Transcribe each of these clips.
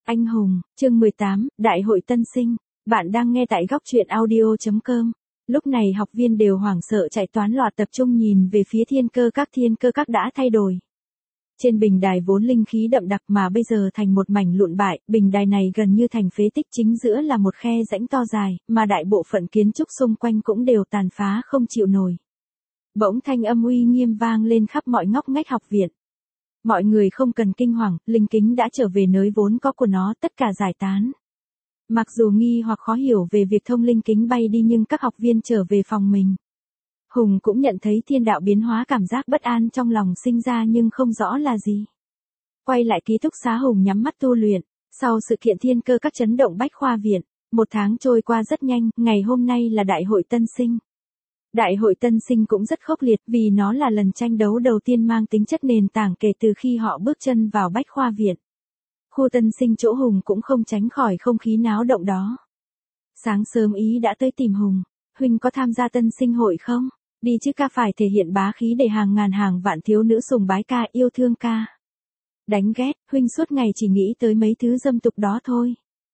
Anh hùng, chương 18, Đại hội tân sinh. Bạn đang nghe tại góc truyện audio.com. Lúc này học viên đều hoảng sợ chạy toán loạt tập trung nhìn về phía thiên cơ các đã thay đổi. Trên bình đài vốn linh khí đậm đặc mà bây giờ thành một mảnh lụn bại, bình đài này gần như thành phế tích, chính giữa là một khe rãnh to dài, mà đại bộ phận kiến trúc xung quanh cũng đều tàn phá không chịu nổi. Bỗng thanh âm uy nghiêm vang lên khắp mọi ngóc ngách học viện. Mọi người không cần kinh hoàng, linh kính đã trở về nơi vốn có của nó, tất cả giải tán. Mặc dù nghi hoặc khó hiểu về việc thông linh kính bay đi nhưng các học viên trở về phòng mình. Hùng cũng nhận thấy thiên đạo biến hóa, cảm giác bất an trong lòng sinh ra nhưng không rõ là gì. Quay lại ký túc xá, Hùng nhắm mắt tu luyện. Sau sự kiện thiên cơ các chấn động Bách Khoa Viện, một tháng trôi qua rất nhanh, ngày hôm nay là đại hội tân sinh. Đại hội tân sinh cũng rất khốc liệt vì nó là lần tranh đấu đầu tiên mang tính chất nền tảng kể từ khi họ bước chân vào Bách Khoa Viện. Khu tân sinh chỗ Hùng cũng không tránh khỏi không khí náo động đó. Sáng sớm Ý đã tới tìm Hùng. Huynh có tham gia tân sinh hội không? Đi chứ, ca phải thể hiện bá khí để hàng ngàn hàng vạn thiếu nữ sùng bái ca, yêu thương ca. Đánh ghét, Huynh suốt ngày chỉ nghĩ tới mấy thứ dâm tục đó thôi.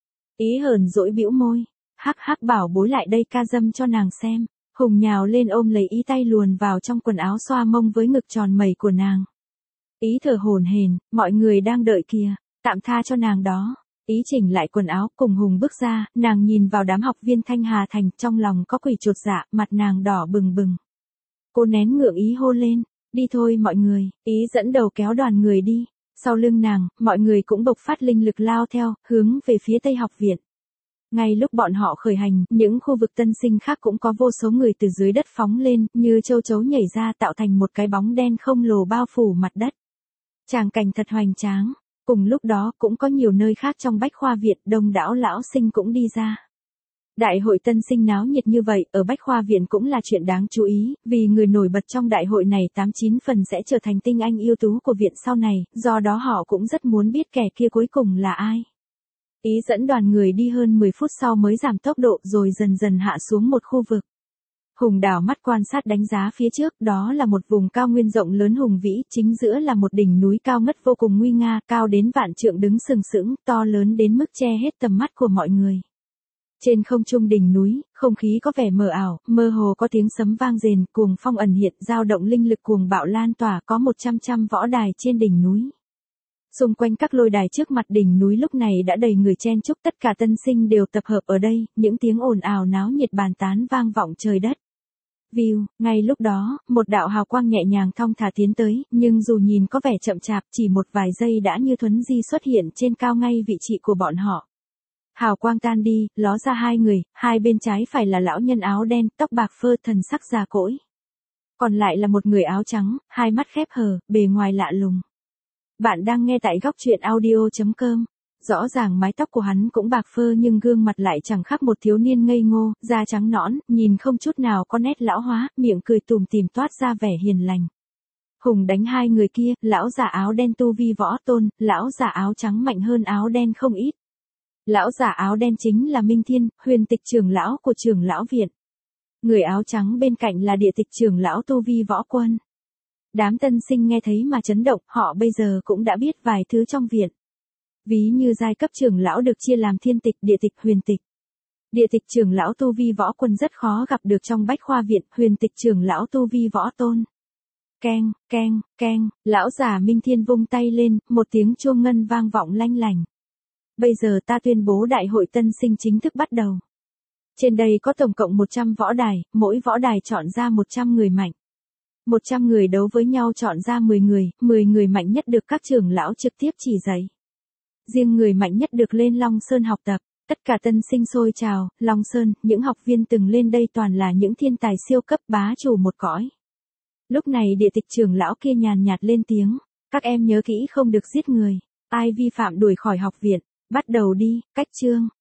Ý hờn dỗi bĩu môi. Hắc hắc, bảo bối lại đây ca dâm cho nàng xem. Hùng nhào lên ôm lấy Ý, tay luồn vào trong quần áo xoa mông với ngực tròn mẩy của nàng. Ý thở hổn hển, mọi người đang đợi kìa, tạm tha cho nàng đó. Ý chỉnh lại quần áo cùng Hùng bước ra, nàng nhìn vào đám học viên Thanh Hà Thành, trong lòng có quỷ chột dạ, mặt nàng đỏ bừng bừng. Cô nén ngượng Ý hô lên, đi thôi mọi người. Ý dẫn đầu kéo đoàn người đi, sau lưng nàng, mọi người cũng bộc phát linh lực lao theo, hướng về phía Tây học viện. Ngay lúc bọn họ khởi hành, những khu vực tân sinh khác cũng có vô số người từ dưới đất phóng lên, như châu chấu nhảy ra tạo thành một cái bóng đen khổng lồ bao phủ mặt đất. Tràng cảnh thật hoành tráng. Cùng lúc đó cũng có nhiều nơi khác trong Bách Khoa Viện, đông đảo lão sinh cũng đi ra. Đại hội tân sinh náo nhiệt như vậy ở Bách Khoa Viện cũng là chuyện đáng chú ý, vì người nổi bật trong đại hội này 89 phần sẽ trở thành tinh anh ưu tú của viện sau này, do đó họ cũng rất muốn biết kẻ kia cuối cùng là ai. Ý dẫn đoàn người đi hơn 10 phút sau mới giảm tốc độ rồi dần dần hạ xuống một khu vực. Hùng đảo mắt quan sát đánh giá phía trước, đó là một vùng cao nguyên rộng lớn hùng vĩ, chính giữa là một đỉnh núi cao ngất vô cùng nguy nga, cao đến vạn trượng đứng sừng sững, to lớn đến mức che hết tầm mắt của mọi người. Trên không trung đỉnh núi, không khí có vẻ mờ ảo, mơ hồ có tiếng sấm vang rền, cuồng phong ẩn hiện, dao động linh lực cuồng bạo lan tỏa, có 100 võ đài trên đỉnh núi. Xung quanh các lôi đài trước mặt đỉnh núi lúc này đã đầy người chen chúc, tất cả tân sinh đều tập hợp ở đây, những tiếng ồn ào náo nhiệt bàn tán vang vọng trời đất. View, ngay lúc đó, một đạo hào quang nhẹ nhàng thong thả tiến tới, nhưng dù nhìn có vẻ chậm chạp, chỉ một vài giây đã như thuấn di xuất hiện trên cao ngay vị trí của bọn họ. Hào quang tan đi, ló ra hai người, hai bên trái phải là lão nhân áo đen, tóc bạc phơ, thần sắc già cỗi. Còn lại là một người áo trắng, hai mắt khép hờ, bề ngoài lạ lùng. Bạn đang nghe tại góc truyện audio.com. Rõ ràng mái tóc của hắn cũng bạc phơ nhưng gương mặt lại chẳng khác một thiếu niên ngây ngô, da trắng nõn, nhìn không chút nào có nét lão hóa, miệng cười tủm tỉm toát ra vẻ hiền lành. Hùng đánh hai người kia, lão già áo đen tu vi võ tôn, lão già áo trắng mạnh hơn áo đen không ít. Lão già áo đen chính là Minh Thiên, huyền tịch trưởng lão của trưởng lão viện. Người áo trắng bên cạnh là địa tịch trưởng lão tu vi võ quân. Đám tân sinh nghe thấy mà chấn động, họ bây giờ cũng đã biết vài thứ trong viện. Ví như giai cấp trưởng lão được chia làm thiên tịch, địa tịch, huyền tịch. Địa tịch trưởng lão tu vi võ quân rất khó gặp được trong Bách Khoa Viện, huyền tịch trưởng lão tu vi võ tôn. Keng, keng, keng, lão già Minh Thiên vung tay lên, một tiếng chuông ngân vang vọng lanh lành. Bây giờ ta tuyên bố đại hội tân sinh chính thức bắt đầu. Trên đây có tổng cộng 100 võ đài, mỗi võ đài chọn ra 100 người mạnh. 100 người đấu với nhau chọn ra 10 người mạnh nhất được các trưởng lão trực tiếp chỉ dạy. Riêng người mạnh nhất được lên Long Sơn học tập, tất cả tân sinh sôi trào, Long Sơn, những học viên từng lên đây toàn là những thiên tài siêu cấp bá chủ một cõi. Lúc này địa tịch trưởng lão kia nhàn nhạt lên tiếng, các em nhớ kỹ không được giết người, ai vi phạm đuổi khỏi học viện, bắt đầu đi, cách chương.